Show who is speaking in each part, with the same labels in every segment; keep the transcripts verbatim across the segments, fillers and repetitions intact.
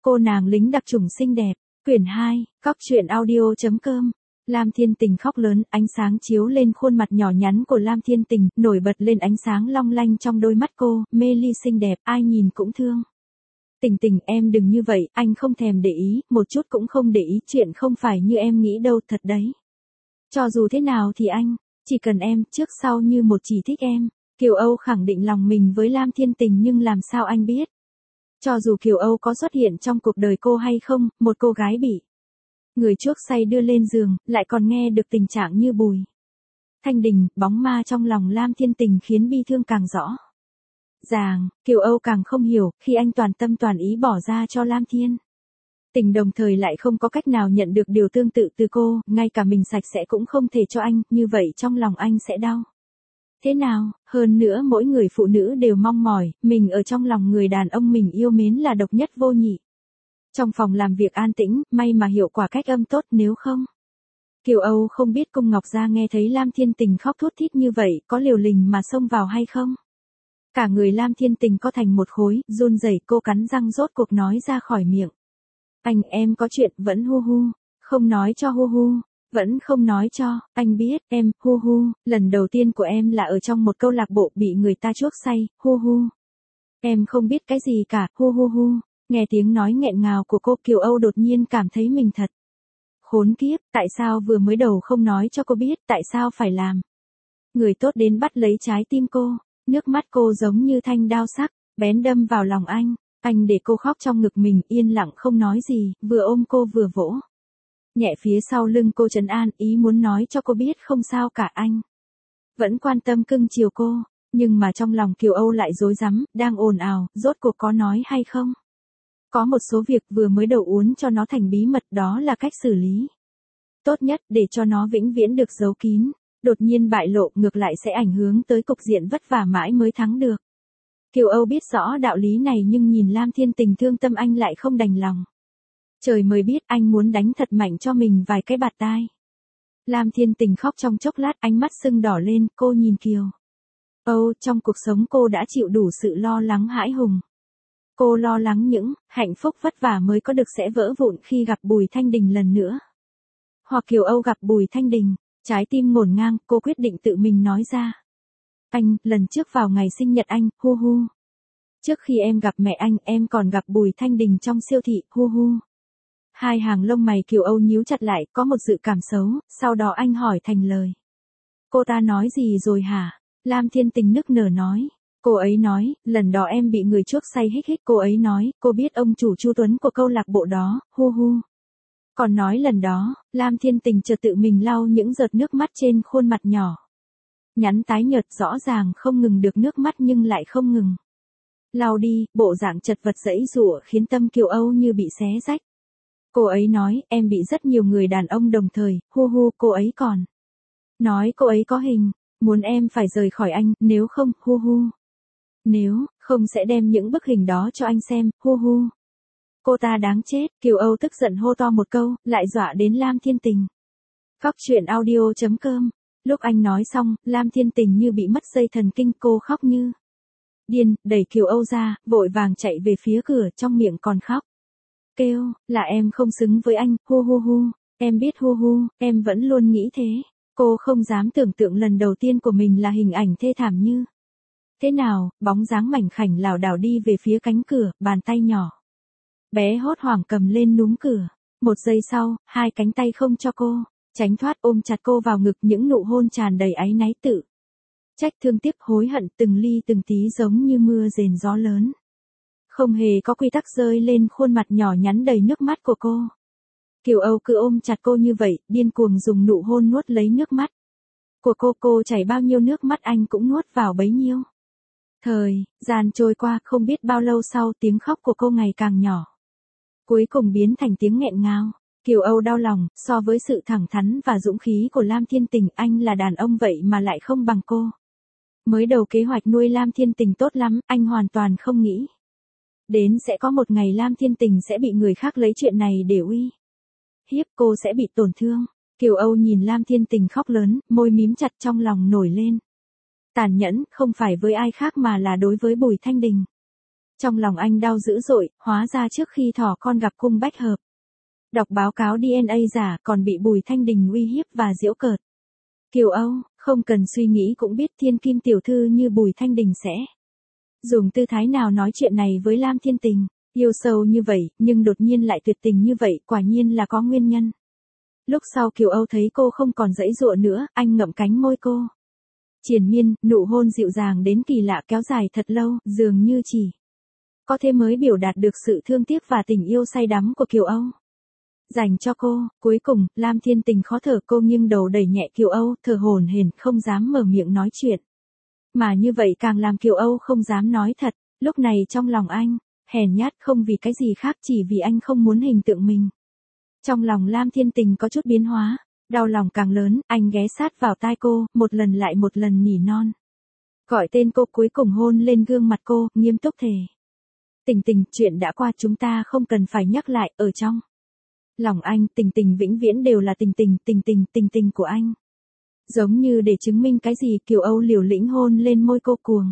Speaker 1: Cô nàng lính đặc chủng xinh đẹp, quyển hai, Cóc truyện audio chấm com. Lam Thiên Tình khóc lớn, ánh sáng chiếu lên khuôn mặt nhỏ nhắn của Lam Thiên Tình, nổi bật lên ánh sáng long lanh trong đôi mắt cô, mê ly xinh đẹp, ai nhìn cũng thương. Tình Tình, em đừng như vậy, anh không thèm để ý, một chút cũng không để ý, chuyện không phải như em nghĩ đâu, thật đấy. Cho dù thế nào thì anh, chỉ cần em, trước sau như một chỉ thích em. Kiều Âu khẳng định lòng mình với Lam Thiên Tình, nhưng làm sao anh biết? Cho dù Kiều Âu có xuất hiện trong cuộc đời cô hay không, một cô gái bị người chuốc say đưa lên giường, lại còn nghe được tình trạng như Bùi Thanh Đình, bóng ma trong lòng Lam Thiên Tình khiến bi thương càng rõ ràng. Kiều Âu càng không hiểu, khi anh toàn tâm toàn ý bỏ ra cho Lam Thiên Tình đồng thời lại không có cách nào nhận được điều tương tự từ cô, ngay cả mình sạch sẽ cũng không thể cho anh, như vậy trong lòng anh sẽ đau thế nào? Hơn nữa mỗi người phụ nữ đều mong mỏi, mình ở trong lòng người đàn ông mình yêu mến là độc nhất vô nhị. Trong phòng làm việc an tĩnh, may mà hiệu quả cách âm tốt, nếu không. Kiều Âu không biết Cung Ngọc Gia nghe thấy Lam Thiên Tình khóc thút thít như vậy, có liều lình mà xông vào hay không? Cả người Lam Thiên Tình co thành một khối, run rẩy, cô cắn răng rốt cuộc nói ra khỏi miệng. Anh, em có chuyện, vẫn hu hu, không nói cho hu hu. Vẫn không nói cho, anh biết, em, hu hu, lần đầu tiên của em là ở trong một câu lạc bộ bị người ta chuốc say, hu hu. Em không biết cái gì cả, hu hu hu. Nghe tiếng nói nghẹn ngào của cô, Kiều Âu đột nhiên cảm thấy mình thật khốn kiếp, tại sao vừa mới đầu không nói cho cô biết, tại sao phải làm người tốt đến bắt lấy trái tim cô. Nước mắt cô giống như thanh đao sắc, bén đâm vào lòng anh. Anh để cô khóc trong ngực mình, yên lặng không nói gì, vừa ôm cô vừa vỗ nhẹ phía sau lưng cô, trấn an, ý muốn nói cho cô biết không sao cả, anh vẫn quan tâm cưng chiều cô. Nhưng mà trong lòng Kiều Âu lại rối rắm, đang ồn ào, rốt cuộc có nói hay không? Có một số việc vừa mới đầu uốn cho nó thành bí mật, đó là cách xử lý tốt nhất để cho nó vĩnh viễn được giấu kín. Đột nhiên bại lộ ngược lại sẽ ảnh hưởng tới cục diện vất vả mãi mới thắng được. Kiều Âu biết rõ đạo lý này, nhưng nhìn Lam Thiên Tình thương tâm anh lại không đành lòng. Trời mới biết anh muốn đánh thật mạnh cho mình vài cái bạt tai. Lam Thiên Tình khóc trong chốc lát, ánh mắt sưng đỏ lên, cô nhìn Kiều Âu, trong cuộc sống cô đã chịu đủ sự lo lắng hãi hùng. Cô lo lắng những hạnh phúc vất vả mới có được sẽ vỡ vụn khi gặp Bùi Thanh Đình lần nữa. Hoặc Kiều Âu gặp Bùi Thanh Đình, trái tim ngổn ngang, cô quyết định tự mình nói ra. Anh, lần trước vào ngày sinh nhật anh, hu hu. Trước khi em gặp mẹ anh, em còn gặp Bùi Thanh Đình trong siêu thị, hu hu. Hai hàng lông mày Kiều Âu nhíu chặt lại, có một dự cảm xấu, sau đó anh hỏi thành lời. Cô ta nói gì rồi hả? Lam Thiên Tình nức nở nói. Cô ấy nói, lần đó em bị người chuốc say hích hích, cô ấy nói, cô biết ông chủ Chu Tuấn của câu lạc bộ đó, hu hu. Còn nói lần đó, Lam Thiên Tình chợt tự mình lau những giọt nước mắt trên khuôn mặt nhỏ nhắn tái nhợt, rõ ràng không ngừng được nước mắt nhưng lại không ngừng lau đi, bộ dạng chật vật giãy giụa khiến tâm Kiều Âu như bị xé rách. Cô ấy nói, em bị rất nhiều người đàn ông đồng thời, hu hu, cô ấy còn nói cô ấy có hình, muốn em phải rời khỏi anh, nếu không, hu hu. Nếu không sẽ đem những bức hình đó cho anh xem, hu hu. Cô ta đáng chết, Kiều Âu tức giận hô to một câu, lại dọa đến Lam Thiên Tình. Cóc truyện audio chấm com. Lúc anh nói xong, Lam Thiên Tình như bị mất dây thần kinh, cô khóc như điên, đẩy Kiều Âu ra, vội vàng chạy về phía cửa, trong miệng còn khóc. Kêu, là em không xứng với anh, hu hu hu, em biết hu hu, em vẫn luôn nghĩ thế. Cô không dám tưởng tượng lần đầu tiên của mình là hình ảnh thê thảm như thế nào, bóng dáng mảnh khảnh lảo đảo đi về phía cánh cửa, bàn tay nhỏ bé hốt hoảng cầm lên núm cửa. Một giây sau, hai cánh tay không cho cô tránh thoát, ôm chặt cô vào ngực, những nụ hôn tràn đầy áy náy, tự trách, thương tiếc, hối hận, từng ly từng tí giống như mưa rền gió lớn. Không hề có quy tắc rơi lên khuôn mặt nhỏ nhắn đầy nước mắt của cô. Kiều Âu cứ ôm chặt cô như vậy, điên cuồng dùng nụ hôn nuốt lấy nước mắt của cô. Cô chảy bao nhiêu nước mắt anh cũng nuốt vào bấy nhiêu. Thời gian trôi qua, không biết bao lâu sau, tiếng khóc của cô ngày càng nhỏ, cuối cùng biến thành tiếng nghẹn ngào. Kiều Âu đau lòng, so với sự thẳng thắn và dũng khí của Lam Thiên Tình, anh là đàn ông vậy mà lại không bằng cô. Mới đầu kế hoạch nuôi Lam Thiên Tình tốt lắm, anh hoàn toàn không nghĩ đến sẽ có một ngày Lam Thiên Tình sẽ bị người khác lấy chuyện này để uy hiếp, cô sẽ bị tổn thương. Kiều Âu nhìn Lam Thiên Tình khóc lớn, môi mím chặt, trong lòng nổi lên tàn nhẫn, không phải với ai khác mà là đối với Bùi Thanh Đình. Trong lòng anh đau dữ dội, hóa ra trước khi thỏ con gặp cung bách hợp. Đọc báo cáo đê en a giả còn bị Bùi Thanh Đình uy hiếp và giễu cợt. Kiều Âu, không cần suy nghĩ cũng biết thiên kim tiểu thư như Bùi Thanh Đình sẽ dùng tư thái nào nói chuyện này với Lam Thiên Tình. Yêu sâu như vậy, nhưng đột nhiên lại tuyệt tình như vậy, quả nhiên là có nguyên nhân. Lúc sau Kiều Âu thấy cô không còn giãy giụa nữa, anh ngậm cánh môi cô. Triền miên, nụ hôn dịu dàng đến kỳ lạ kéo dài thật lâu, dường như chỉ có thế mới biểu đạt được sự thương tiếc và tình yêu say đắm của Kiều Âu. Dành cho cô, cuối cùng, Lam Thiên Tình khó thở, cô nghiêng đầu đẩy nhẹ Kiều Âu, thở hổn hển, không dám mở miệng nói chuyện. Mà như vậy càng làm Kiều Âu không dám nói thật, lúc này trong lòng anh, hèn nhát không vì cái gì khác chỉ vì anh không muốn hình tượng mình. Trong lòng Lam Thiên Tình có chút biến hóa, đau lòng càng lớn, anh ghé sát vào tai cô, một lần lại một lần nỉ non. Gọi tên cô, cuối cùng hôn lên gương mặt cô, nghiêm túc thề. Tình Tình, chuyện đã qua chúng ta không cần phải nhắc lại, ở trong lòng anh, Tình Tình vĩnh viễn đều là Tình Tình, Tình Tình, Tình Tình của anh. Giống như để chứng minh cái gì, Kiều Âu liều lĩnh hôn lên môi cô cuồng.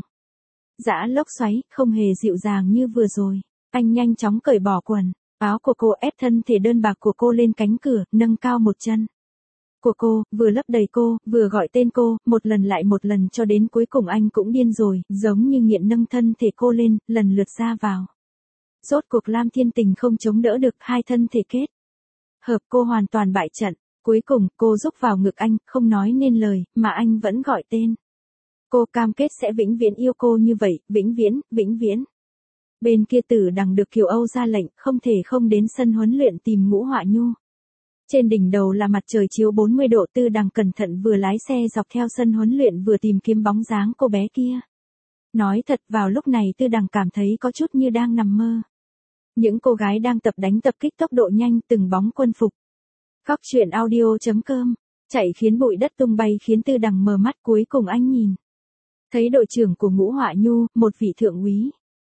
Speaker 1: Dã lốc xoáy, không hề dịu dàng như vừa rồi. Anh nhanh chóng cởi bỏ quần áo của cô, ép thân thể đơn bạc của cô lên cánh cửa, nâng cao một chân của cô, vừa lấp đầy cô, vừa gọi tên cô, một lần lại một lần cho đến cuối cùng anh cũng điên rồi, giống như nghiện nâng thân thể cô lên, lần lượt ra vào. Rốt cuộc Lam Thiên Tình không chống đỡ được, hai thân thể kết hợp, cô hoàn toàn bại trận. Cuối cùng, cô rúc vào ngực anh, không nói nên lời, mà anh vẫn gọi tên. Cô cam kết sẽ vĩnh viễn yêu cô như vậy, vĩnh viễn, vĩnh viễn. Bên kia Tử Đằng được Kiều Âu ra lệnh, không thể không đến sân huấn luyện tìm Ngũ Họa Nhu. Trên đỉnh đầu là mặt trời chiếu bốn mươi độ, Tư Đằng cẩn thận vừa lái xe dọc theo sân huấn luyện vừa tìm kiếm bóng dáng cô bé kia. Nói thật, vào lúc này Tư Đằng cảm thấy có chút như đang nằm mơ. Những cô gái đang tập đánh tập kích tốc độ nhanh, từng bóng quân phục. Góc truyện audio chấm com, chạy khiến bụi đất tung bay khiến Tư Đằng mờ mắt, cuối cùng anh nhìn thấy đội trưởng của Ngũ Họa Nhu, một vị thượng úy.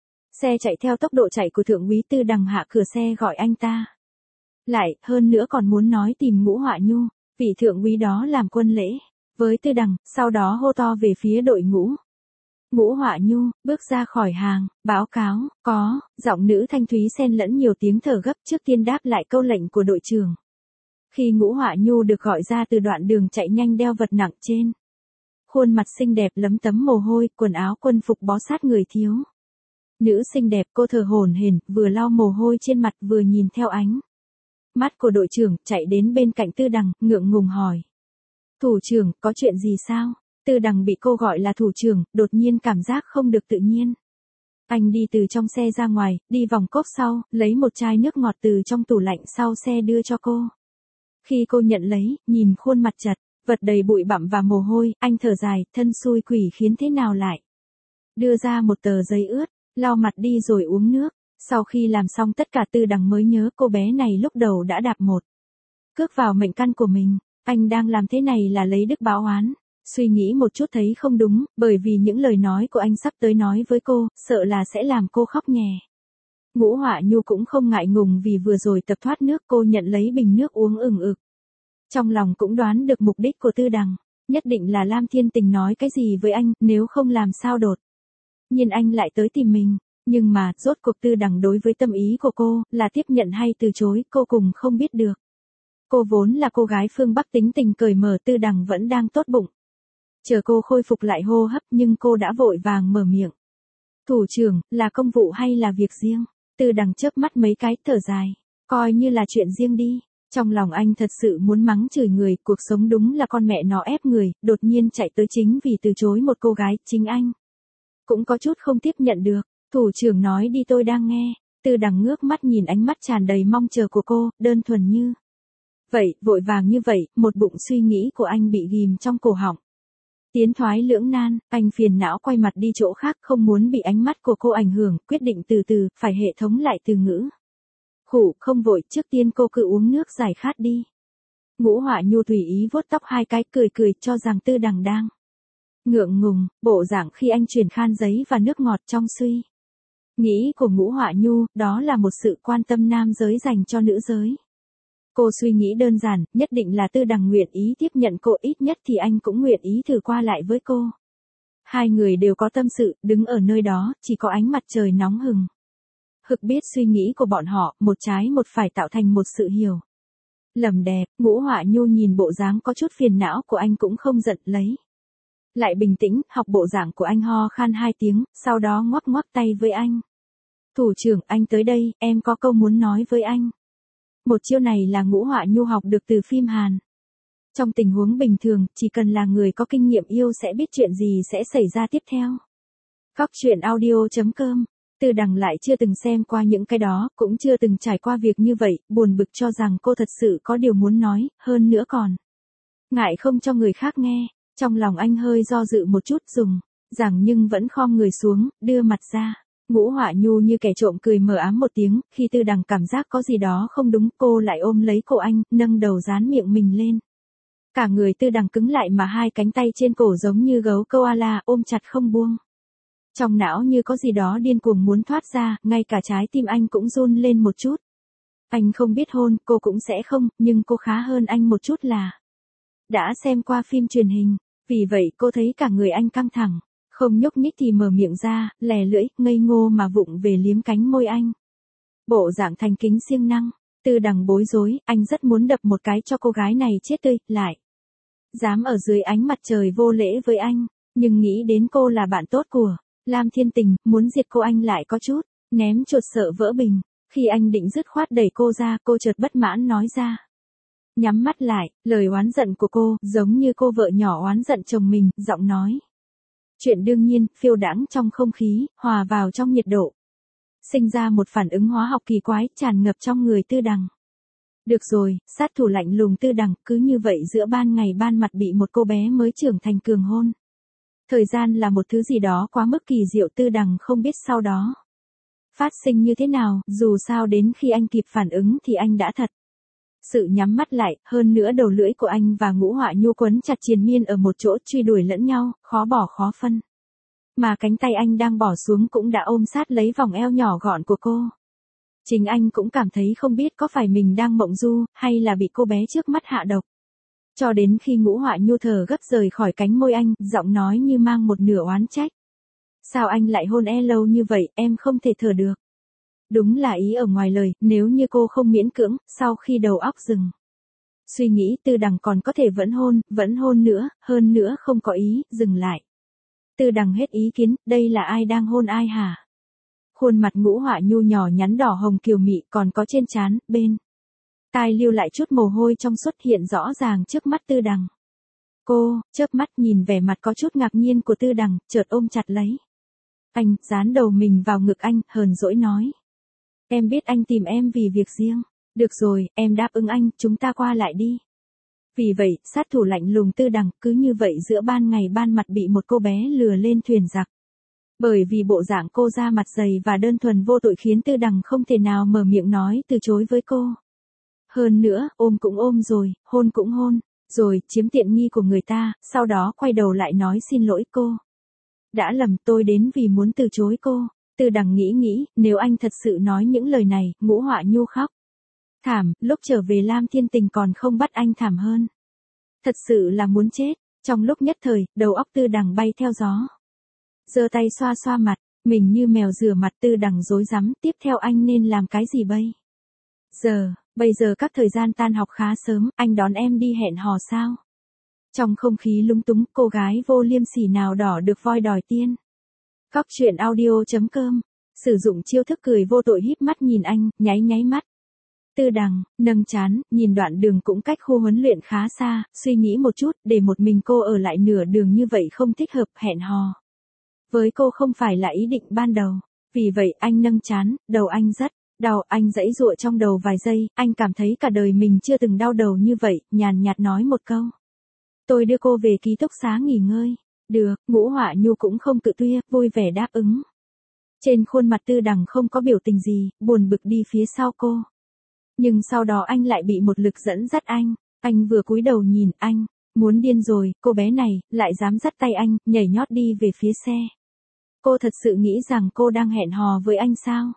Speaker 1: Xe chạy theo tốc độ chạy của thượng úy, Tư Đằng hạ cửa xe gọi anh ta lại, hơn nữa còn muốn nói tìm Ngũ Họa Nhu. Vị thượng úy đó làm quân lễ với Tư Đằng, sau đó hô to về phía đội ngũ. Ngũ Họa Nhu bước ra khỏi hàng, báo cáo, có, giọng nữ thanh thúy xen lẫn nhiều tiếng thở gấp, trước tiên đáp lại câu lệnh của đội trưởng. Khi Ngũ Họa Nhu được gọi ra từ đoạn đường chạy nhanh đeo vật nặng trên khuôn mặt xinh đẹp lấm tấm mồ hôi, quần áo quân phục bó sát người thiếu nữ xinh đẹp, cô thở hổn hển, vừa lau mồ hôi trên mặt vừa nhìn theo ánh mắt của đội trưởng, chạy đến bên cạnh Tư Đằng, ngượng ngùng hỏi. Thủ trưởng, có chuyện gì sao? Tư Đằng bị cô gọi là thủ trưởng, đột nhiên cảm giác không được tự nhiên. Anh đi từ trong xe ra ngoài, đi vòng cốp sau, lấy một chai nước ngọt từ trong tủ lạnh sau xe đưa cho cô. Khi cô nhận lấy, nhìn khuôn mặt chật vật đầy bụi bặm và mồ hôi, anh thở dài, thân xui quỷ khiến thế nào lại. Đưa ra một tờ giấy ướt, lau mặt đi rồi uống nước. Sau khi làm xong tất cả, Tư Đằng mới nhớ cô bé này lúc đầu đã đạp một cước vào mệnh căn của mình. Anh đang làm thế này là lấy đức báo oán. Suy nghĩ một chút thấy không đúng, bởi vì những lời nói của anh sắp tới nói với cô, sợ là sẽ làm cô khóc nhè. Ngũ Họa Nhu cũng không ngại ngùng vì vừa rồi tập thoát nước, cô nhận lấy bình nước uống ừng ực. Trong lòng cũng đoán được mục đích của Tư Đằng, nhất định là Lam Thiên Tình nói cái gì với anh, nếu không làm sao đột nhiên anh lại tới tìm mình. Nhưng mà, rốt cuộc Tư Đằng đối với tâm ý của cô, là tiếp nhận hay từ chối, cô cùng không biết được. Cô vốn là cô gái phương Bắc tính tình cởi mở, Tư Đằng vẫn đang tốt bụng. Chờ cô khôi phục lại hô hấp, nhưng cô đã vội vàng mở miệng. Thủ trưởng, là công vụ hay là việc riêng? Tư Đằng chớp mắt mấy cái, thở dài. Coi như là chuyện riêng đi. Trong lòng anh thật sự muốn mắng chửi người, cuộc sống đúng là con mẹ nó ép người, đột nhiên chạy tới chính vì từ chối một cô gái, chính anh cũng có chút không tiếp nhận được. Thủ trưởng nói đi, tôi đang nghe. Tư Đằng ngước mắt nhìn ánh mắt tràn đầy mong chờ của cô, đơn thuần như vậy, vội vàng như vậy, một bụng suy nghĩ của anh bị ghim trong cổ họng. Tiến thoái lưỡng nan, anh phiền não quay mặt đi chỗ khác, không muốn bị ánh mắt của cô ảnh hưởng, quyết định từ từ, phải hệ thống lại từ ngữ. Khủ, không vội, trước tiên cô cứ uống nước giải khát đi. Ngũ Họa Nhu tùy ý vuốt tóc hai cái, cười cười, cho rằng Tư Đằng đang ngượng ngùng, bộ dạng khi anh truyền khan giấy và nước ngọt trong suy nghĩ của Ngũ Họa Nhu, đó là một sự quan tâm nam giới dành cho nữ giới. Cô suy nghĩ đơn giản, nhất định là Tư Đằng nguyện ý tiếp nhận cô, ít nhất thì anh cũng nguyện ý thử qua lại với cô. Hai người đều có tâm sự, đứng ở nơi đó, chỉ có ánh mặt trời nóng hừng. Hực biết suy nghĩ của bọn họ, một trái một phải tạo thành một sự hiểu lầm đẹp. Ngũ Họa Nhu nhìn bộ dáng có chút phiền não của anh cũng không giận lấy. Lại bình tĩnh, học bộ dạng của anh, ho khan hai tiếng, sau đó ngoắc ngoắc tay với anh. Thủ trưởng, anh tới đây, em có câu muốn nói với anh. Một chiêu này là Ngũ Họa Nhu học được từ phim Hàn. Trong tình huống bình thường, chỉ cần là người có kinh nghiệm yêu sẽ biết chuyện gì sẽ xảy ra tiếp theo. Cóc truyện audio chấm com. Tư Đằng lại chưa từng xem qua những cái đó, cũng chưa từng trải qua việc như vậy, buồn bực cho rằng cô thật sự có điều muốn nói, hơn nữa còn ngại không cho người khác nghe. Trong lòng anh hơi do dự một chút, dùng rằng nhưng vẫn khom người xuống, đưa mặt ra. Ngũ Họa Nhu như kẻ trộm cười mờ ám một tiếng, khi Tư Đằng cảm giác có gì đó không đúng, cô lại ôm lấy cổ anh, nâng đầu dán miệng mình lên. Cả người Tư Đằng cứng lại mà hai cánh tay trên cổ giống như gấu koala ôm chặt không buông. Trong não như có gì đó điên cuồng muốn thoát ra, ngay cả trái tim anh cũng run lên một chút. Anh không biết hôn, cô cũng sẽ không, nhưng cô khá hơn anh một chút là đã xem qua phim truyền hình, vì vậy cô thấy cả người anh căng thẳng, không nhúc nhích thì mở miệng ra, lè lưỡi, ngây ngô mà vụng về liếm cánh môi anh. Bộ dạng thành kính siêng năng. Tư Đằng bối rối, anh rất muốn đập một cái cho cô gái này chết tươi, lại dám ở dưới ánh mặt trời vô lễ với anh, nhưng nghĩ đến cô là bạn tốt của Lam Thiên Tình, muốn diệt cô anh lại có chút ném chuột sợ vỡ bình. Khi anh định dứt khoát đẩy cô ra, cô chợt bất mãn nói ra. Nhắm mắt lại, lời oán giận của cô, giống như cô vợ nhỏ oán giận chồng mình, giọng nói chuyện đương nhiên, phiêu đãng trong không khí, hòa vào trong nhiệt độ. Sinh ra một phản ứng hóa học kỳ quái, tràn ngập trong người Tư Đằng. Được rồi, sát thủ lạnh lùng Tư Đằng, cứ như vậy giữa ban ngày ban mặt bị một cô bé mới trưởng thành cường hôn. Thời gian là một thứ gì đó quá mức kỳ diệu, Tư Đằng không biết sau đó phát sinh như thế nào, dù sao đến khi anh kịp phản ứng thì anh đã thật sự nhắm mắt lại, hơn nữa đầu lưỡi của anh và Ngũ Họa Nhu quấn chặt triền miên ở một chỗ, truy đuổi lẫn nhau, khó bỏ khó phân. Mà cánh tay anh đang bỏ xuống cũng đã ôm sát lấy vòng eo nhỏ gọn của cô. Chính anh cũng cảm thấy không biết có phải mình đang mộng du, hay là bị cô bé trước mắt hạ độc. Cho đến khi Ngũ Họa Nhu thở gấp rời khỏi cánh môi anh, giọng nói như mang một nửa oán trách. Sao anh lại hôn e lâu như vậy, em không thể thở được. Đúng là ý ở ngoài lời, nếu như cô không miễn cưỡng, sau khi đầu óc dừng suy nghĩ, Tư Đằng còn có thể vẫn hôn, vẫn hôn nữa, hơn nữa không có ý, dừng lại. Tư Đằng hết ý kiến, đây là ai đang hôn ai hả? Khuôn mặt Ngũ Họa Nhu nhỏ nhắn đỏ hồng kiều mị, còn có trên trán, bên tai lưu lại chút mồ hôi trong suốt, hiện rõ ràng trước mắt Tư Đằng. Cô, chớp mắt nhìn vẻ mặt có chút ngạc nhiên của Tư Đằng, chợt ôm chặt lấy anh, dán đầu mình vào ngực anh, hờn dỗi nói. Em biết anh tìm em vì việc riêng. Được rồi, em đáp ứng anh, chúng ta qua lại đi. Vì vậy, sát thủ lạnh lùng Tư Đằng, cứ như vậy giữa ban ngày ban mặt bị một cô bé lừa lên thuyền giặc. Bởi vì bộ dạng cô da mặt dày và đơn thuần vô tội khiến Tư Đằng không thể nào mở miệng nói từ chối với cô. Hơn nữa, ôm cũng ôm rồi, hôn cũng hôn, rồi chiếm tiện nghi của người ta, sau đó quay đầu lại nói xin lỗi cô. Đã lầm, tôi đến vì muốn từ chối cô. Tư Đằng nghĩ nghĩ, nếu anh thật sự nói những lời này, Ngũ Họa Nhu khóc thảm, lúc trở về Lam Thiên Tình còn không bắt anh thảm hơn. Thật sự là muốn chết. Trong lúc nhất thời, đầu óc Tư Đằng bay theo gió. Giơ tay xoa xoa mặt, mình như mèo rửa mặt. Tư Đằng rối rắm, tiếp theo anh nên làm cái gì bây giờ? Bây giờ các thời gian tan học khá sớm, anh đón em đi hẹn hò sao? Trong không khí lúng túng, cô gái vô liêm sỉ nào đỏ được voi đòi tiên. Cóc truyện audio chấm com. Sử dụng chiêu thức cười vô tội híp mắt nhìn anh, nháy nháy mắt. Tư Đằng, nâng chán, nhìn đoạn đường cũng cách khu huấn luyện khá xa, suy nghĩ một chút, để một mình cô ở lại nửa đường như vậy không thích hợp, hẹn hò với cô không phải là ý định ban đầu. Vì vậy anh nâng chán, đầu anh rất đau, anh giãy giụa trong đầu vài giây, anh cảm thấy cả đời mình chưa từng đau đầu như vậy, nhàn nhạt nói một câu. Tôi đưa cô về ký túc xá nghỉ ngơi. Được, Ngũ Họa Nhu cũng không cự tuyệt, vui vẻ đáp ứng. Trên khuôn mặt Tư Đằng không có biểu tình gì, buồn bực đi phía sau cô. Nhưng sau đó anh lại bị một lực dẫn dắt anh, anh vừa cúi đầu nhìn anh, muốn điên rồi, cô bé này, lại dám dắt tay anh, nhảy nhót đi về phía xe. Cô thật sự nghĩ rằng cô đang hẹn hò với anh sao?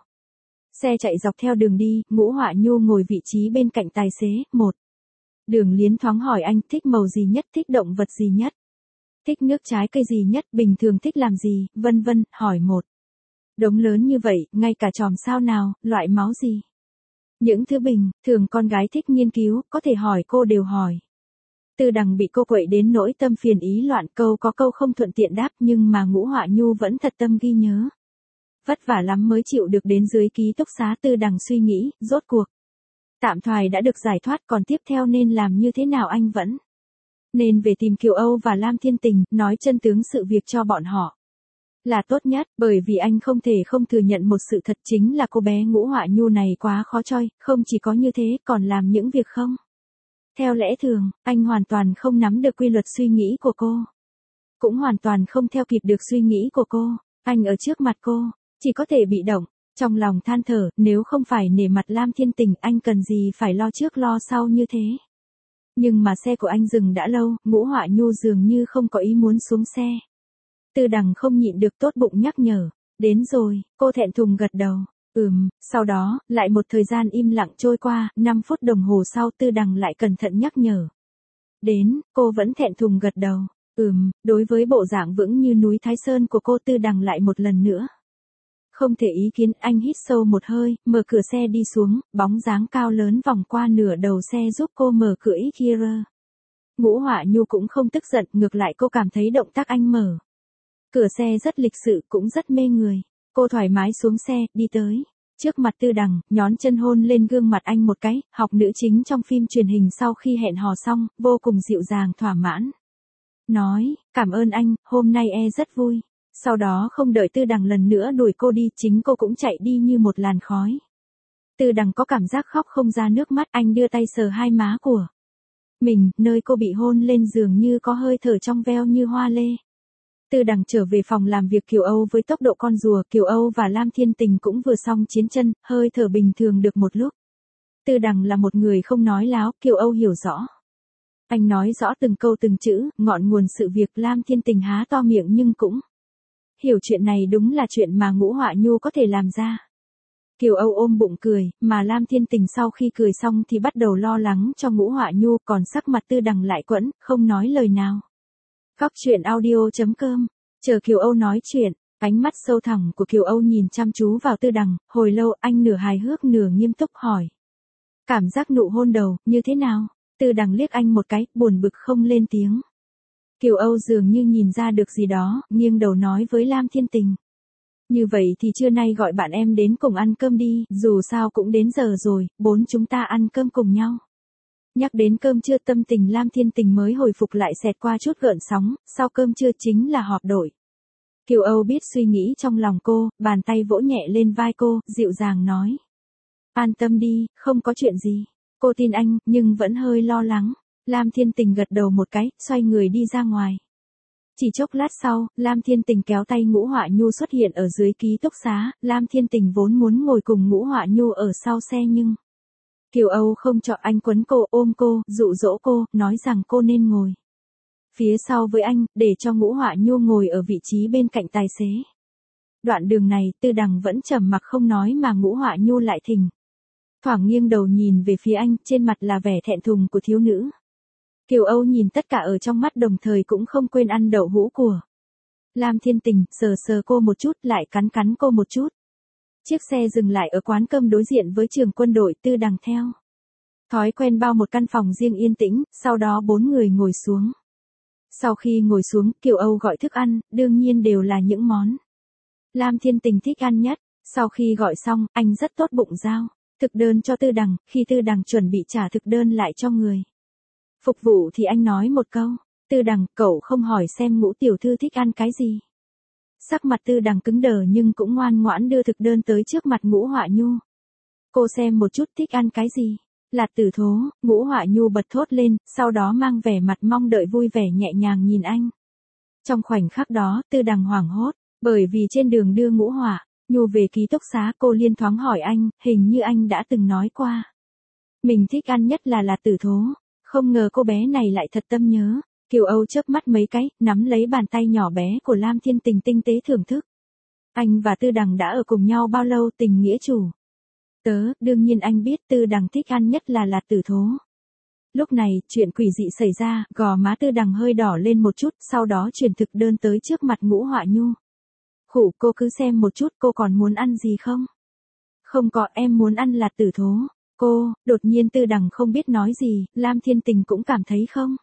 Speaker 1: Xe chạy dọc theo đường đi, Ngũ Họa Nhu ngồi vị trí bên cạnh tài xế, một. Đường Liến thoáng hỏi anh thích màu gì nhất, thích động vật gì nhất. Thích nước trái cây gì nhất, bình thường thích làm gì, vân vân, hỏi một. Đống lớn như vậy, ngay cả chòm sao nào, loại máu gì. Những thứ bình, thường con gái thích nghiên cứu, có thể hỏi cô đều hỏi. Tư Đằng bị cô quậy đến nỗi tâm phiền ý loạn, câu có câu không thuận tiện đáp, nhưng mà Ngũ Họa Nhu vẫn thật tâm ghi nhớ. Vất vả lắm mới chịu được đến dưới ký túc xá. Tư Đằng suy nghĩ, rốt cuộc. Tạm thoại đã được giải thoát, còn tiếp theo nên làm như thế nào anh vẫn. Nên về tìm Kiều Âu và Lam Thiên Tình, nói chân tướng sự việc cho bọn họ. Là tốt nhất, bởi vì anh không thể không thừa nhận một sự thật, chính là cô bé Ngũ Họa Nhu này quá khó choi, không chỉ có như thế, còn làm những việc không. Theo lẽ thường, anh hoàn toàn không nắm được quy luật suy nghĩ của cô. Cũng hoàn toàn không theo kịp được suy nghĩ của cô. Anh ở trước mặt cô, chỉ có thể bị động. Trong lòng than thở, nếu không phải nể mặt Lam Thiên Tình, anh cần gì phải lo trước lo sau như thế. Nhưng mà xe của anh dừng đã lâu, Ngũ Họa Nhu dường như không có ý muốn xuống xe. Tư Đằng không nhịn được tốt bụng nhắc nhở. Đến rồi, cô thẹn thùng gật đầu. Ừm, sau đó, lại một thời gian im lặng trôi qua, năm phút đồng hồ sau Tư Đằng lại cẩn thận nhắc nhở. Đến, cô vẫn thẹn thùng gật đầu. Ừm, đối với bộ dạng vững như núi Thái Sơn của cô, Tư Đằng lại một lần nữa. Không thể ý kiến, anh hít sâu một hơi, mở cửa xe đi xuống, bóng dáng cao lớn vòng qua nửa đầu xe giúp cô mở cửa ít kia. Ngũ Họa Nhu cũng không tức giận, ngược lại cô cảm thấy động tác anh mở cửa xe rất lịch sự, cũng rất mê người. Cô thoải mái xuống xe, đi tới trước mặt Tư Đằng, nhón chân hôn lên gương mặt anh một cái, học nữ chính trong phim truyền hình sau khi hẹn hò xong, vô cùng dịu dàng thỏa mãn. Nói, cảm ơn anh, hôm nay e rất vui. Sau đó không đợi Tư Đằng lần nữa đuổi cô đi, chính cô cũng chạy đi như một làn khói. Tư Đằng có cảm giác khóc không ra nước mắt, anh đưa tay sờ hai má của mình, nơi cô bị hôn lên dường như có hơi thở trong veo như hoa lê. Tư Đằng trở về phòng làm việc Kiều Âu với tốc độ con rùa, Kiều Âu và Lam Thiên Tình cũng vừa xong chiến chân, hơi thở bình thường được một lúc. Tư Đằng là một người không nói láo, Kiều Âu hiểu rõ. Anh nói rõ từng câu từng chữ, ngọn nguồn sự việc. Lam Thiên Tình há to miệng nhưng cũng hiểu chuyện này đúng là chuyện mà Ngũ Họa Nhu có thể làm ra. Kiều Âu ôm bụng cười, mà Lam Thiên Tình sau khi cười xong thì bắt đầu lo lắng cho Ngũ Họa Nhu, còn sắc mặt Tư Đằng lại quẫn, không nói lời nào. Cóc truyện audio chấm com, chờ Kiều Âu nói chuyện, ánh mắt sâu thẳm của Kiều Âu nhìn chăm chú vào Tư Đằng, hồi lâu anh nửa hài hước nửa nghiêm túc hỏi. Cảm giác nụ hôn đầu, như thế nào? Tư Đằng liếc anh một cái, buồn bực không lên tiếng. Kiều Âu dường như nhìn ra được gì đó, nghiêng đầu nói với Lam Thiên Tình. Như vậy thì trưa nay gọi bạn em đến cùng ăn cơm đi, dù sao cũng đến giờ rồi, bốn chúng ta ăn cơm cùng nhau. Nhắc đến cơm trưa, tâm tình Lam Thiên Tình mới hồi phục lại, xẹt qua chút gợn sóng, sau cơm trưa chính là họp đội. Kiều Âu biết suy nghĩ trong lòng cô, bàn tay vỗ nhẹ lên vai cô, dịu dàng nói. An tâm đi, không có chuyện gì. Cô tin anh, nhưng vẫn hơi lo lắng. Lam Thiên Tình gật đầu một cái, xoay người đi ra ngoài. Chỉ chốc lát sau, Lam Thiên Tình kéo tay Ngũ Họa Nhu xuất hiện ở dưới ký túc xá. Lam Thiên Tình vốn muốn ngồi cùng Ngũ Họa Nhu ở sau xe nhưng Kiều Âu không cho, anh quấn cô, ôm cô, dụ dỗ cô, nói rằng cô nên ngồi phía sau với anh, để cho Ngũ Họa Nhu ngồi ở vị trí bên cạnh tài xế. Đoạn đường này, Tư Đằng vẫn trầm mặc không nói mà Ngũ Họa Nhu lại thình thoảng nghiêng đầu nhìn về phía anh, trên mặt là vẻ thẹn thùng của thiếu nữ. Kiều Âu nhìn tất cả ở trong mắt, đồng thời cũng không quên ăn đậu hũ của Lam Thiên Tình, sờ sờ cô một chút, lại cắn cắn cô một chút. Chiếc xe dừng lại ở quán cơm đối diện với trường quân đội. Tư Đằng theo thói quen bao một căn phòng riêng yên tĩnh, sau đó bốn người ngồi xuống. Sau khi ngồi xuống, Kiều Âu gọi thức ăn, đương nhiên đều là những món Lam Thiên Tình thích ăn nhất. Sau khi gọi xong, anh rất tốt bụng giao thực đơn cho Tư Đằng, khi Tư Đằng chuẩn bị trả thực đơn lại cho người phục vụ thì anh nói một câu. Tư Đằng, cậu không hỏi xem Ngũ tiểu thư thích ăn cái gì. Sắc mặt Tư Đằng cứng đờ nhưng cũng ngoan ngoãn đưa thực đơn tới trước mặt Ngũ Họa Nhu. Cô xem một chút, thích ăn cái gì? Lạt tử thố. Ngũ Họa Nhu bật thốt lên, sau đó mang vẻ mặt mong đợi vui vẻ nhẹ nhàng nhìn anh. Trong khoảnh khắc đó, Tư Đằng hoảng hốt, bởi vì trên đường đưa Ngũ Họa Nhu về ký túc xá, cô liên thoáng hỏi anh, hình như anh đã từng nói qua mình thích ăn nhất là lạt tử thố. Không ngờ cô bé này lại thật tâm nhớ. Kiều Âu chớp mắt mấy cái, nắm lấy bàn tay nhỏ bé của Lam Thiên Tình tinh tế thưởng thức. Anh và Tư Đằng đã ở cùng nhau bao lâu, tình nghĩa chủ tớ, đương nhiên anh biết Tư Đằng thích ăn nhất là lạt tử thố. Lúc này, chuyện quỷ dị xảy ra, gò má Tư Đằng hơi đỏ lên một chút, sau đó truyền thực đơn tới trước mặt Ngũ Họa Nhu. Khủ, cô cứ xem một chút, cô còn muốn ăn gì không? Không có, em muốn ăn lạt tử thố. Cô, đột nhiên Tư Đằng không biết nói gì, Lam Thiên Tình cũng cảm thấy không?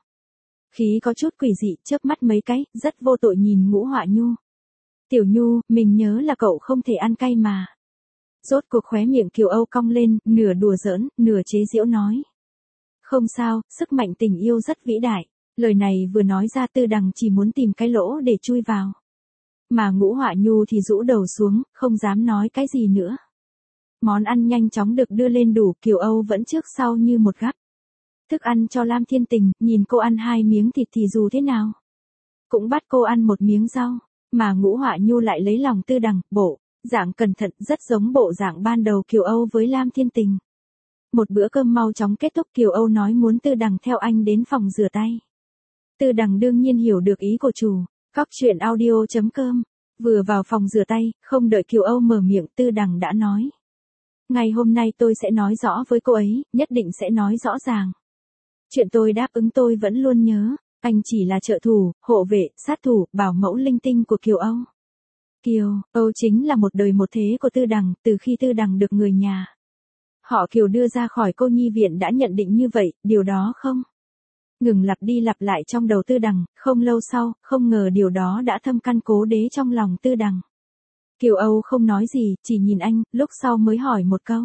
Speaker 1: Khí có chút quỷ dị, chớp mắt mấy cái, rất vô tội nhìn Ngũ Họa Nhu. Tiểu Nhu, mình nhớ là cậu không thể ăn cay mà. Rốt cuộc khóe miệng Kiều Âu cong lên, nửa đùa giỡn, nửa chế giễu nói. Không sao, sức mạnh tình yêu rất vĩ đại. Lời này vừa nói ra Tư Đằng chỉ muốn tìm cái lỗ để chui vào. Mà Ngũ Họa Nhu thì rũ đầu xuống, không dám nói cái gì nữa. Món ăn nhanh chóng được đưa lên đủ, Kiều Âu vẫn trước sau như một gắp. Thức ăn cho Lam Thiên Tình, nhìn cô ăn hai miếng thịt thì dù thế nào. Cũng bắt cô ăn một miếng rau, mà Ngũ Họa Nhu lại lấy lòng Tư Đằng, bộ, dạng cẩn thận, rất giống bộ dạng ban đầu Kiều Âu với Lam Thiên Tình. Một bữa cơm mau chóng kết thúc, Kiều Âu nói muốn Tư Đằng theo anh đến phòng rửa tay. Tư Đằng đương nhiên hiểu được ý của chủ, cóc truyện audio chấm com. Vừa vào phòng rửa tay, không đợi Kiều Âu mở miệng Tư Đằng đã nói. Ngày hôm nay tôi sẽ nói rõ với cô ấy, nhất định sẽ nói rõ ràng. Chuyện tôi đáp ứng tôi vẫn luôn nhớ, anh chỉ là trợ thủ, hộ vệ, sát thủ, bảo mẫu linh tinh của Kiều Âu. Kiều Âu chính là một đời một thế của Tư Đằng, từ khi Tư Đằng được người nhà họ Kiều đưa ra khỏi cô nhi viện đã nhận định như vậy, điều đó không ngừng lặp đi lặp lại trong đầu Tư Đằng, không lâu sau, không ngờ điều đó đã thâm căn cố đế trong lòng Tư Đằng. Kiều Âu không nói gì, chỉ nhìn anh, lúc sau mới hỏi một câu.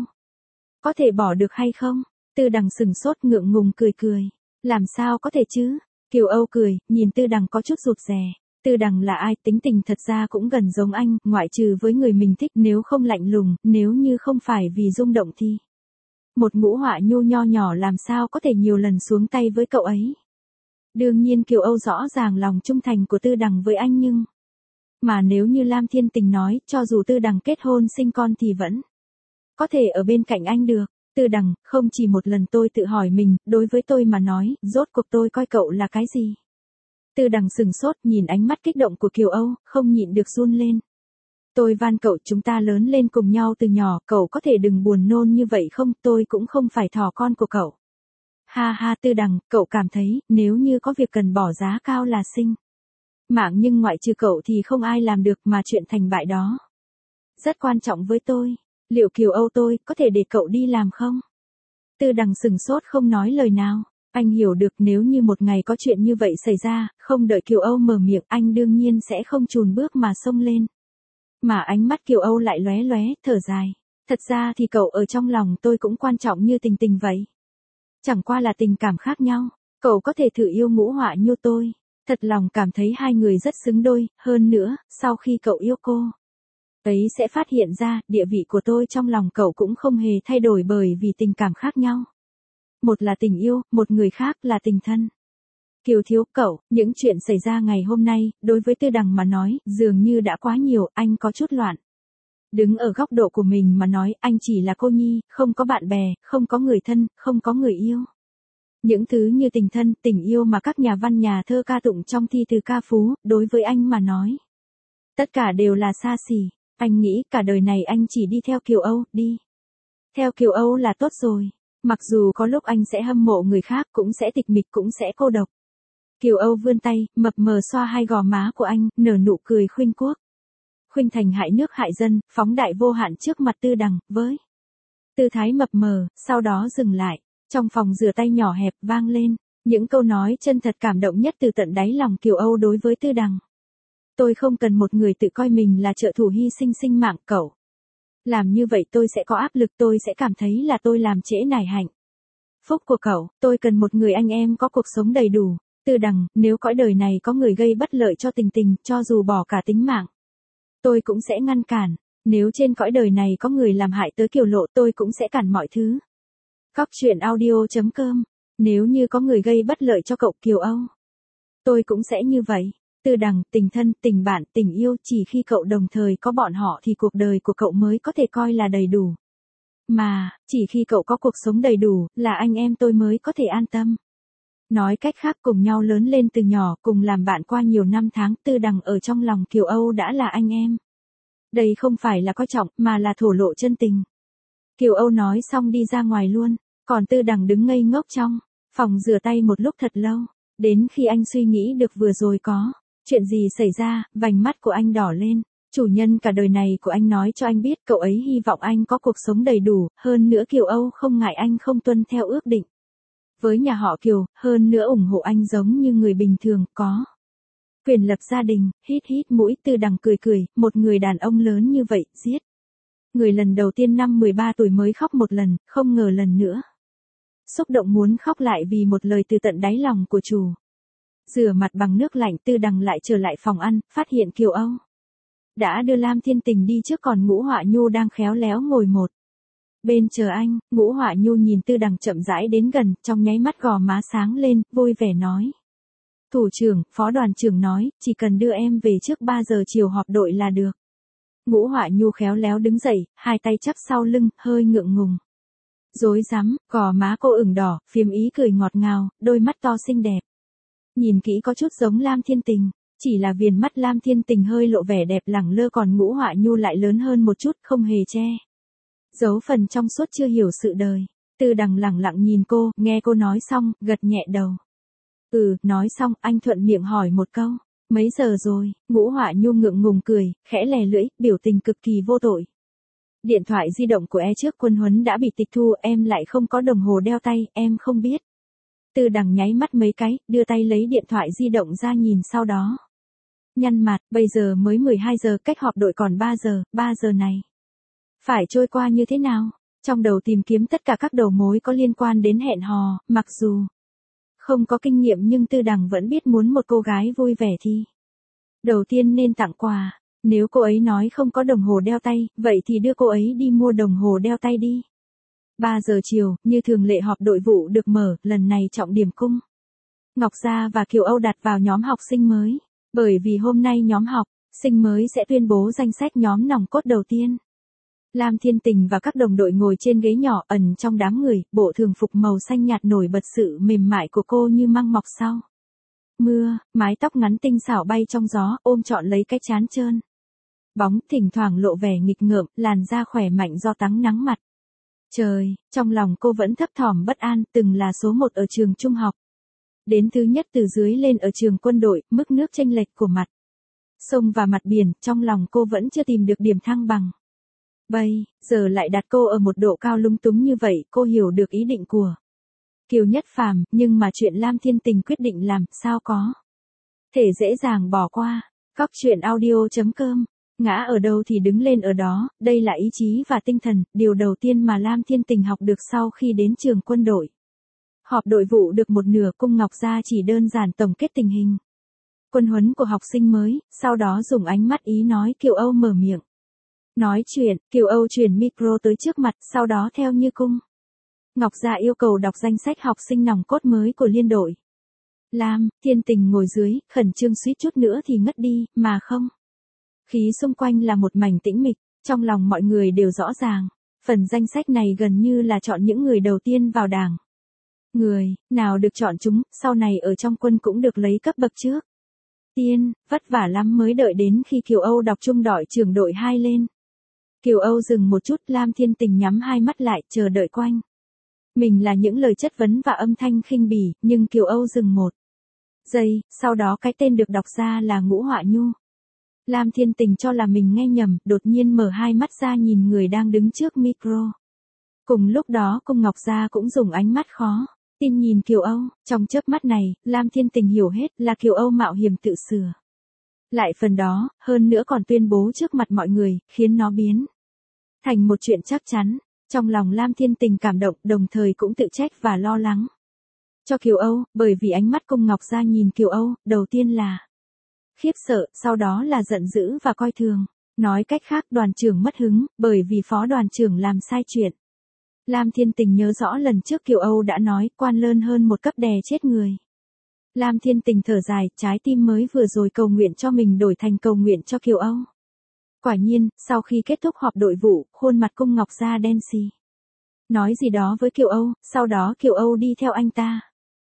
Speaker 1: Có thể bỏ được hay không? Tư Đằng sừng sốt ngượng ngùng cười cười. Làm sao có thể chứ? Kiều Âu cười, nhìn Tư Đằng có chút rụt rè. Tư Đằng là ai, tính tình thật ra cũng gần giống anh, ngoại trừ với người mình thích, nếu không lạnh lùng, nếu như không phải vì rung động thì. Một Ngũ Họa Nhu nho nhỏ làm sao có thể nhiều lần xuống tay với cậu ấy. Đương nhiên Kiều Âu rõ ràng lòng trung thành của Tư Đằng với anh nhưng. Mà nếu như Lam Thiên Tình nói, cho dù Tư Đằng kết hôn sinh con thì vẫn có thể ở bên cạnh anh được. Tư Đằng, không chỉ một lần tôi tự hỏi mình, đối với tôi mà nói, rốt cuộc tôi coi cậu là cái gì? Tư Đằng sừng sốt nhìn ánh mắt kích động của Kiều Âu, không nhịn được run lên. Tôi van cậu, chúng ta lớn lên cùng nhau từ nhỏ, cậu có thể đừng buồn nôn như vậy không, tôi cũng không phải thỏ con của cậu. Ha ha Tư Đằng, cậu cảm thấy, nếu như có việc cần bỏ giá cao là sinh mạng nhưng ngoại trừ cậu thì không ai làm được mà chuyện thành bại đó. Rất quan trọng với tôi, liệu Kiều Âu tôi có thể để cậu đi làm không? Tư Đằng sừng sốt không nói lời nào, anh hiểu được nếu như một ngày có chuyện như vậy xảy ra, không đợi Kiều Âu mở miệng anh đương nhiên sẽ không chùn bước mà xông lên. Mà ánh mắt Kiều Âu lại lóe lóe, thở dài. Thật ra thì cậu ở trong lòng tôi cũng quan trọng như Tình Tình vậy. Chẳng qua là tình cảm khác nhau, cậu có thể thử yêu Ngũ Họa Nhu tôi. Thật lòng cảm thấy hai người rất xứng đôi, hơn nữa, sau khi cậu yêu cô ấy sẽ phát hiện ra, địa vị của tôi trong lòng cậu cũng không hề thay đổi bởi vì tình cảm khác nhau. Một là tình yêu, một người khác là tình thân. Kiều thiếu cậu, những chuyện xảy ra ngày hôm nay, đối với Tư Đằng mà nói, dường như đã quá nhiều, anh có chút loạn. Đứng ở góc độ của mình mà nói, anh chỉ là cô nhi, không có bạn bè, không có người thân, không có người yêu. Những thứ như tình thân, tình yêu mà các nhà văn nhà thơ ca tụng trong thi từ ca phú, đối với anh mà nói. Tất cả đều là xa xỉ, anh nghĩ cả đời này anh chỉ đi theo Kiều Âu, đi. Theo Kiều Âu là tốt rồi, mặc dù có lúc anh sẽ hâm mộ người khác, cũng sẽ tịch mịch, cũng sẽ cô độc. Kiều Âu vươn tay, mập mờ xoa hai gò má của anh, nở nụ cười khuynh quốc. Khuynh thành hại nước hại dân, phóng đại vô hạn trước mặt Tư Đằng, với tư thái mập mờ, sau đó dừng lại. Trong phòng rửa tay nhỏ hẹp vang lên, những câu nói chân thật cảm động nhất từ tận đáy lòng Kiều Âu đối với Tư Đằng. Tôi không cần một người tự coi mình là trợ thủ hy sinh sinh mạng cậu. Làm như vậy tôi sẽ có áp lực, tôi sẽ cảm thấy là tôi làm trễ nải hạnh phúc của cậu, tôi cần một người anh em có cuộc sống đầy đủ. Tư Đằng, nếu cõi đời này có người gây bất lợi cho Tình Tình, cho dù bỏ cả tính mạng, tôi cũng sẽ ngăn cản. Nếu trên cõi đời này có người làm hại tới Kiều Lộ, tôi cũng sẽ cản mọi thứ. Cóc truyện audio chấm com. Nếu như có người gây bất lợi cho cậu Kiều Âu, tôi cũng sẽ như vậy. Tư Đằng, tình thân, tình bạn, tình yêu, chỉ khi cậu đồng thời có bọn họ thì cuộc đời của cậu mới có thể coi là đầy đủ. Mà, chỉ khi cậu có cuộc sống đầy đủ, là anh em tôi mới có thể an tâm. Nói cách khác, cùng nhau lớn lên từ nhỏ, cùng làm bạn qua nhiều năm tháng, Tư Đằng ở trong lòng Kiều Âu đã là anh em. Đây không phải là coi trọng, mà là thổ lộ chân tình. Kiều Âu nói xong đi ra ngoài luôn, còn Tư Đằng đứng ngây ngốc trong Phòng rửa tay một lúc thật lâu, đến khi anh suy nghĩ được vừa rồi có chuyện gì xảy ra, vành mắt của anh đỏ lên. Chủ nhân cả đời này của anh nói cho anh biết cậu ấy hy vọng anh có cuộc sống đầy đủ, hơn nữa Kiều Âu không ngại anh không tuân theo ước định với nhà họ Kiều, hơn nữa ủng hộ anh giống như người bình thường, có quyền lập gia đình. Hít hít mũi, Tư Đằng cười cười, một người đàn ông lớn như vậy, giết người lần đầu tiên năm mười ba tuổi mới khóc một lần, không ngờ lần nữa xúc động muốn khóc lại vì một lời từ tận đáy lòng của chủ. Rửa mặt bằng nước lạnh, Tư Đằng lại trở lại phòng ăn, phát hiện Kiều Âu đã đưa Lam Thiên Tình đi trước, còn Ngũ Họa Nhu đang khéo léo ngồi một bên chờ anh. Ngũ Họa Nhu nhìn Tư Đằng chậm rãi đến gần, trong nháy mắt gò má sáng lên, vui vẻ nói. Thủ trưởng, phó đoàn trưởng nói, chỉ cần đưa em về trước ba giờ chiều họp đội là được. Ngũ Họa Nhu khéo léo đứng dậy, hai tay chắp sau lưng, hơi ngượng ngùng. Rối rắm, gò má cô ửng đỏ, phiếm ý cười ngọt ngào, đôi mắt to xinh đẹp. Nhìn kỹ có chút giống Lam Thiên Tình, chỉ là viền mắt Lam Thiên Tình hơi lộ vẻ đẹp lẳng lơ, còn Ngũ Họa Nhu lại lớn hơn một chút, không hề che giấu phần trong suốt chưa hiểu sự đời. Tư Đằng lẳng lặng nhìn cô, nghe cô nói xong, gật nhẹ đầu. Ừ, nói xong, anh thuận miệng hỏi một câu. Mấy giờ rồi? Ngũ Họa Nhu ngượng ngùng cười, khẽ lè lưỡi, biểu tình cực kỳ vô tội. Điện thoại di động của e trước quân huấn đã bị tịch thu, em lại không có đồng hồ đeo tay, em không biết. Tư Đằng nháy mắt mấy cái, đưa tay lấy điện thoại di động ra nhìn, sau đó nhăn mặt, bây giờ mới mười hai giờ, cách họp đội còn ba giờ, ba giờ này phải trôi qua như thế nào? Trong đầu tìm kiếm tất cả các đầu mối có liên quan đến hẹn hò, mặc dù không có kinh nghiệm nhưng Tư Đằng vẫn biết muốn một cô gái vui vẻ thì đầu tiên nên tặng quà. Nếu cô ấy nói không có đồng hồ đeo tay, vậy thì đưa cô ấy đi mua đồng hồ đeo tay đi. ba giờ chiều, như thường lệ họp đội vụ được mở, lần này trọng điểm cung Ngọc Gia và Kiều Âu đặt vào nhóm học sinh mới. Bởi vì hôm nay nhóm học sinh mới sẽ tuyên bố danh sách nhóm nòng cốt đầu tiên. Lam Thiên Tình và các đồng đội ngồi trên ghế nhỏ ẩn trong đám người, bộ thường phục màu xanh nhạt nổi bật sự mềm mại của cô như măng mọc sau mưa, mái tóc ngắn tinh xảo bay trong gió, ôm trọn lấy cái trán trơn bóng, thỉnh thoảng lộ vẻ nghịch ngợm, làn da khỏe mạnh do tắng nắng mặt trời. Trong lòng cô vẫn thấp thỏm bất an, từng là số một ở trường trung học, đến thứ nhất từ dưới lên ở trường quân đội, mức nước chênh lệch của mặt sông và mặt biển, trong lòng cô vẫn chưa tìm được điểm thăng bằng. Bây giờ lại đặt cô ở một độ cao lung túng như vậy, cô hiểu được ý định của Kiều Nhất Phàm, nhưng mà chuyện Lam Thiên Tình quyết định làm, sao có thể dễ dàng bỏ qua. Góc truyện audio chấm com, ngã ở đâu thì đứng lên ở đó, đây là ý chí và tinh thần, điều đầu tiên mà Lam Thiên Tình học được sau khi đến trường quân đội. Họp đội vụ được một nửa, Cung Ngọc Gia chỉ đơn giản tổng kết tình hình quân huấn của học sinh mới, sau đó dùng ánh mắt ý nói Kiều Âu mở miệng nói chuyện. Kiều Âu chuyển micro tới trước mặt, sau đó theo như Cung Ngọc Gia yêu cầu đọc danh sách học sinh nòng cốt mới của liên đội. Lam Thiên Tình ngồi dưới, khẩn trương suýt chút nữa thì ngất đi, mà không. Khí xung quanh là một mảnh tĩnh mịch, trong lòng mọi người đều rõ ràng. Phần danh sách này gần như là chọn những người đầu tiên vào đảng. Người nào được chọn chúng, sau này ở trong quân cũng được lấy cấp bậc trước tiên, vất vả lắm mới đợi đến khi Kiều Âu đọc trung đội trưởng đội hai lên. Kiều Âu dừng một chút, Lam Thiên Tình nhắm hai mắt lại, chờ đợi quanh mình là những lời chất vấn và âm thanh khinh bỉ, nhưng Kiều Âu dừng một giây, sau đó cái tên được đọc ra là Ngũ Họa Nhu. Lam Thiên Tình cho là mình nghe nhầm, đột nhiên mở hai mắt ra nhìn người đang đứng trước micro. Cùng lúc đó Cung Ngọc Gia cũng dùng ánh mắt khó tin nhìn Kiều Âu, trong chớp mắt này, Lam Thiên Tình hiểu hết là Kiều Âu mạo hiểm tự sửa lại phần đó, hơn nữa còn tuyên bố trước mặt mọi người, khiến nó biến thành một chuyện chắc chắn. Trong lòng Lam Thiên Tình cảm động, đồng thời cũng tự trách và lo lắng cho Kiều Âu, bởi vì ánh mắt Cung Ngọc Gia nhìn Kiều Âu, đầu tiên là khiếp sợ, sau đó là giận dữ và coi thường. Nói cách khác, đoàn trưởng mất hứng, bởi vì phó đoàn trưởng làm sai chuyện. Lam Thiên Tình nhớ rõ lần trước Kiều Âu đã nói, quan lơn hơn một cấp đè chết người. Lam Thiên Tình thở dài, trái tim mới vừa rồi cầu nguyện cho mình đổi thành cầu nguyện cho Kiều Âu. Quả nhiên, sau khi kết thúc họp đội vụ, khuôn mặt Cung Ngọc Gia đen xì. Nói gì đó với Kiều Âu, sau đó Kiều Âu đi theo anh ta.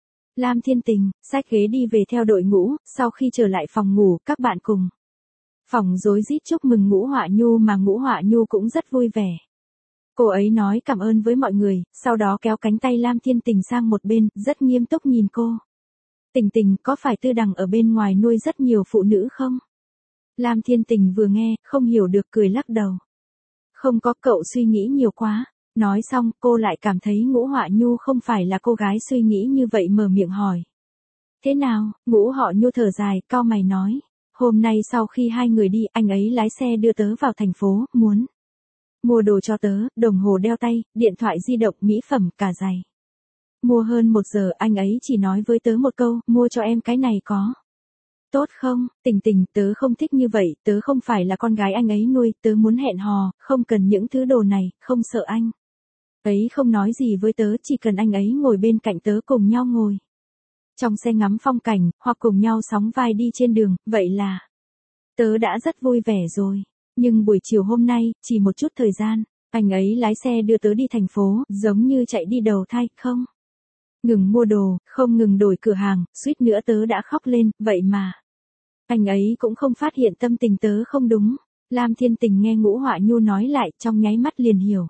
Speaker 1: Lam Thiên Tình, xách ghế đi về theo đội ngũ, sau khi trở lại phòng ngủ, các bạn cùng phòng rối rít chúc mừng Ngũ Họa Nhu mà Ngũ Họa Nhu cũng rất vui vẻ. Cô ấy nói cảm ơn với mọi người, sau đó kéo cánh tay Lam Thiên Tình sang một bên, rất nghiêm túc nhìn cô. Tình Tình, có phải Tư Đằng ở bên ngoài nuôi rất nhiều phụ nữ không? Lam Thiên Tình vừa nghe, không hiểu được cười lắc đầu. Không có, cậu suy nghĩ nhiều quá. Nói xong, cô lại cảm thấy Ngũ Họa Nhu không phải là cô gái suy nghĩ như vậy, mở miệng hỏi. Thế nào? Ngũ Họ Nhu thở dài, cau mày nói. Hôm nay sau khi hai người đi, anh ấy lái xe đưa tớ vào thành phố, muốn mua đồ cho tớ, đồng hồ đeo tay, điện thoại di động, mỹ phẩm, cả giày. Mua hơn một giờ, anh ấy chỉ nói với tớ một câu, mua cho em cái này có tốt không? Tình Tình, tớ không thích như vậy, tớ không phải là con gái anh ấy nuôi, tớ muốn hẹn hò, không cần những thứ đồ này, không sợ anh ấy không nói gì với tớ, chỉ cần anh ấy ngồi bên cạnh tớ cùng nhau ngồi trong xe ngắm phong cảnh, hoặc cùng nhau sóng vai đi trên đường, vậy là tớ đã rất vui vẻ rồi. Nhưng buổi chiều hôm nay, chỉ một chút thời gian, anh ấy lái xe đưa tớ đi thành phố, giống như chạy đi đầu thai, không ngừng mua đồ, không ngừng đổi cửa hàng, suýt nữa tớ đã khóc lên, vậy mà anh ấy cũng không phát hiện tâm tình tớ không đúng. Lam Thiên Tình nghe Ngũ Họa Nhu nói lại, trong nháy mắt liền hiểu.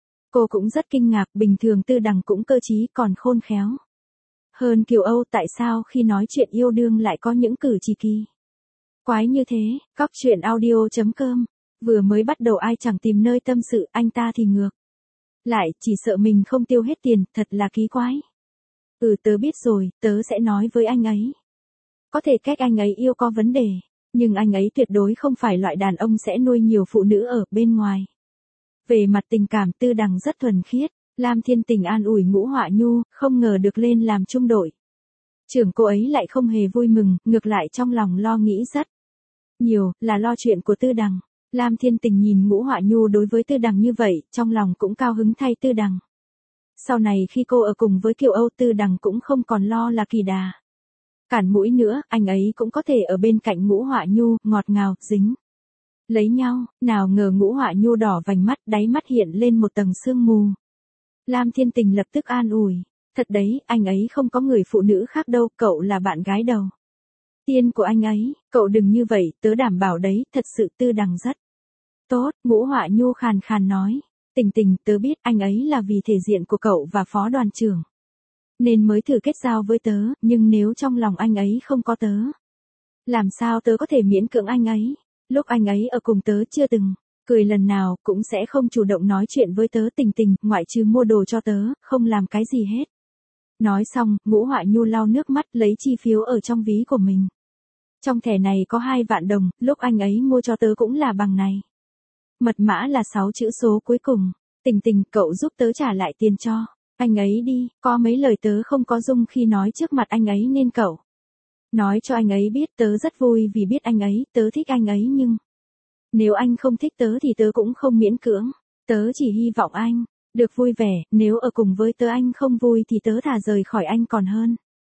Speaker 1: Cô cũng rất kinh ngạc, bình thường Tư Đằng cũng cơ trí còn khôn khéo hơn Kiều Âu, tại sao khi nói chuyện yêu đương lại có những cử chỉ kỳ quái như thế? Cóc truyện audio chấm com. Vừa mới bắt đầu ai chẳng tìm nơi tâm sự, anh ta thì ngược lại, chỉ sợ mình không tiêu hết tiền, thật là kỳ quái. Ừ, tớ biết rồi, tớ sẽ nói với anh ấy. Có thể cách anh ấy yêu có vấn đề, nhưng anh ấy tuyệt đối không phải loại đàn ông sẽ nuôi nhiều phụ nữ ở bên ngoài. Về mặt tình cảm, Tư Đằng rất thuần khiết. Lam Thiên Tình an ủi Ngũ Họa Nhu, không ngờ được lên làm trung đội trưởng cô ấy lại không hề vui mừng, ngược lại trong lòng lo nghĩ rất nhiều, là lo chuyện của Tư Đằng. Lam Thiên Tình nhìn Ngũ Họa Nhu đối với Tư Đằng như vậy, trong lòng cũng cao hứng thay Tư Đằng. Sau này khi cô ở cùng với Kiều Âu, Tư Đằng cũng không còn lo là kỳ đà cản mũi nữa, anh ấy cũng có thể ở bên cạnh Ngũ Họa Nhu, ngọt ngào, dính lấy nhau. Nào ngờ Ngũ Họa Nhu đỏ vành mắt, đáy mắt hiện lên một tầng sương mù. Lam Thiên Tình lập tức an ủi. Thật đấy, anh ấy không có người phụ nữ khác đâu, cậu là bạn gái đầu tiên của anh ấy, cậu đừng như vậy, tớ đảm bảo đấy, thật sự Tư Đằng rất tốt. Ngũ Họa Nhu khàn khàn nói. Tình Tình, tớ biết anh ấy là vì thể diện của cậu và phó đoàn trưởng nên mới thử kết giao với tớ, nhưng nếu trong lòng anh ấy không có tớ, làm sao tớ có thể miễn cưỡng anh ấy? Lúc anh ấy ở cùng tớ chưa từng cười lần nào, cũng sẽ không chủ động nói chuyện với tớ. Tình Tình, ngoại trừ mua đồ cho tớ, không làm cái gì hết. Nói xong, Ngũ Họa Nhu lau nước mắt, lấy chi phiếu ở trong ví của mình. Trong thẻ này có hai vạn đồng, lúc anh ấy mua cho tớ cũng là bằng này. Mật mã là sáu chữ số cuối cùng. Tình Tình, cậu giúp tớ trả lại tiền cho anh ấy đi, có mấy lời tớ không có dung khi nói trước mặt anh ấy nên cậu nói cho anh ấy biết. Tớ rất vui vì biết anh ấy, tớ thích anh ấy, nhưng nếu anh không thích tớ thì tớ cũng không miễn cưỡng. Tớ chỉ hy vọng anh được vui vẻ, nếu ở cùng với tớ anh không vui thì tớ thà rời khỏi anh còn hơn.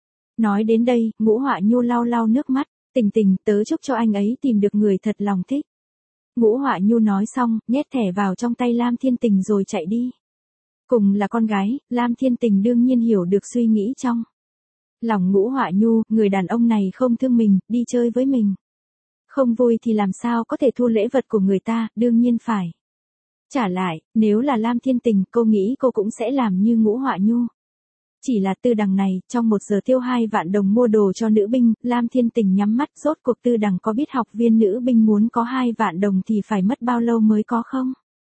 Speaker 1: Nói đến đây, Ngũ Họa Nhu lau lau nước mắt. Tình Tình, tớ chúc cho anh ấy tìm được người thật lòng thích. Ngũ Họa Nhu nói xong, nhét thẻ vào trong tay Lam Thiên Tình rồi chạy đi. Cùng là con gái, Lam Thiên Tình đương nhiên hiểu được suy nghĩ trong lòng Ngũ Họa Nhu, người đàn ông này không thương mình, đi chơi với mình không vui thì làm sao có thể thu lễ vật của người ta, đương nhiên phải trả lại. Nếu là Lam Thiên Tình, cô nghĩ cô cũng sẽ làm như Ngũ Họa Nhu. Chỉ là Tư Đằng này, trong một giờ tiêu hai vạn đồng mua đồ cho nữ binh, Lam Thiên Tình nhắm mắt. Rốt cuộc Tư Đằng có biết học viên nữ binh muốn có hai vạn đồng thì phải mất bao lâu mới có không?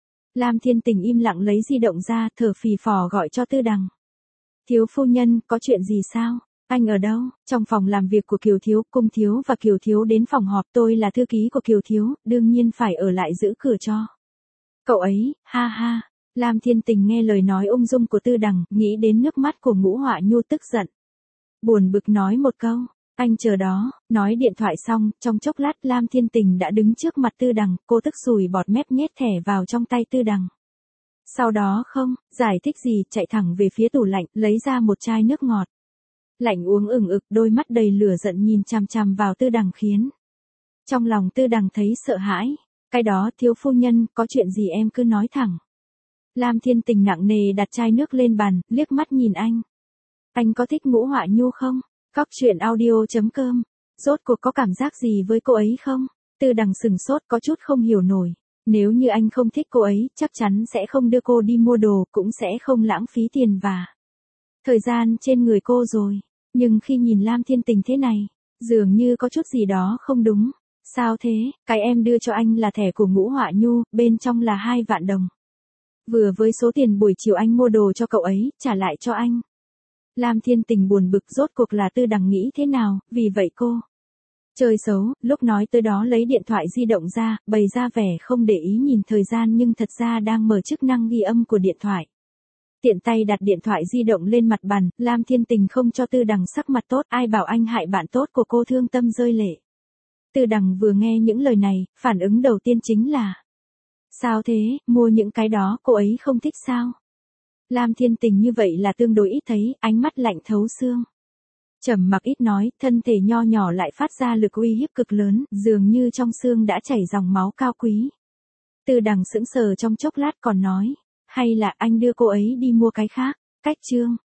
Speaker 1: Lam Thiên Tình im lặng lấy di động ra, thở phì phò gọi cho Tư Đằng. Thiếu phu nhân, có chuyện gì sao? Anh ở đâu? Trong phòng làm việc của Kiều Thiếu, Cung Thiếu và Kiều Thiếu đến phòng họp. Tôi là thư ký của Kiều Thiếu, đương nhiên phải ở lại giữ cửa cho cậu ấy, ha ha. Lam Thiên Tình nghe lời nói ung dung của Tư Đằng, nghĩ đến nước mắt của Ngũ Họa Nhu tức giận. Buồn bực nói một câu, anh chờ đó. Nói điện thoại xong, trong chốc lát Lam Thiên Tình đã đứng trước mặt Tư Đằng, cô tức sùi bọt mép nhét thẻ vào trong tay Tư Đằng. Sau đó không giải thích gì, chạy thẳng về phía tủ lạnh, lấy ra một chai nước ngọt lạnh uống ửng ực, đôi mắt đầy lửa giận nhìn chằm chằm vào Tư Đằng khiến trong lòng Tư Đằng thấy sợ hãi. Cái đó, thiếu phu nhân, có chuyện gì em cứ nói thẳng. Lam Thiên Tình nặng nề đặt chai nước lên bàn, liếc mắt nhìn anh. Anh có thích Ngũ Họa Nhu không? Cóc truyện audio chấm com. Rốt cuộc có cảm giác gì với cô ấy không? Tư Đằng sừng sốt, có chút không hiểu nổi. Nếu như anh không thích cô ấy, chắc chắn sẽ không đưa cô đi mua đồ, cũng sẽ không lãng phí tiền và thời gian trên người cô rồi. Nhưng khi nhìn Lam Thiên Tình thế này, dường như có chút gì đó không đúng. Sao thế, cái em đưa cho anh là thẻ của Ngũ Họa Nhu, bên trong là hai vạn đồng. Vừa với số tiền buổi chiều anh mua đồ cho cậu ấy, trả lại cho anh. Lam Thiên Tình buồn bực, rốt cuộc là Tư Đằng nghĩ thế nào, vì vậy cô chơi xấu, lúc nói tới đó lấy điện thoại di động ra, bày ra vẻ không để ý nhìn thời gian nhưng thật ra đang mở chức năng ghi âm của điện thoại. Tiện tay đặt điện thoại di động lên mặt bàn, Lam Thiên Tình không cho Tư Đằng sắc mặt tốt, ai bảo anh hại bạn tốt của cô, thương tâm rơi lệ. Tư Đằng vừa nghe những lời này, phản ứng đầu tiên chính là: sao thế, mua những cái đó cô ấy không thích sao? Lam Thiên Tình như vậy là tương đối ít thấy, ánh mắt lạnh thấu xương. Trầm mặc ít nói, thân thể nho nhỏ lại phát ra lực uy hiếp cực lớn, dường như trong xương đã chảy dòng máu cao quý. Tư Đằng sững sờ trong chốc lát còn nói: hay là anh đưa cô ấy đi mua cái khác? Cách chương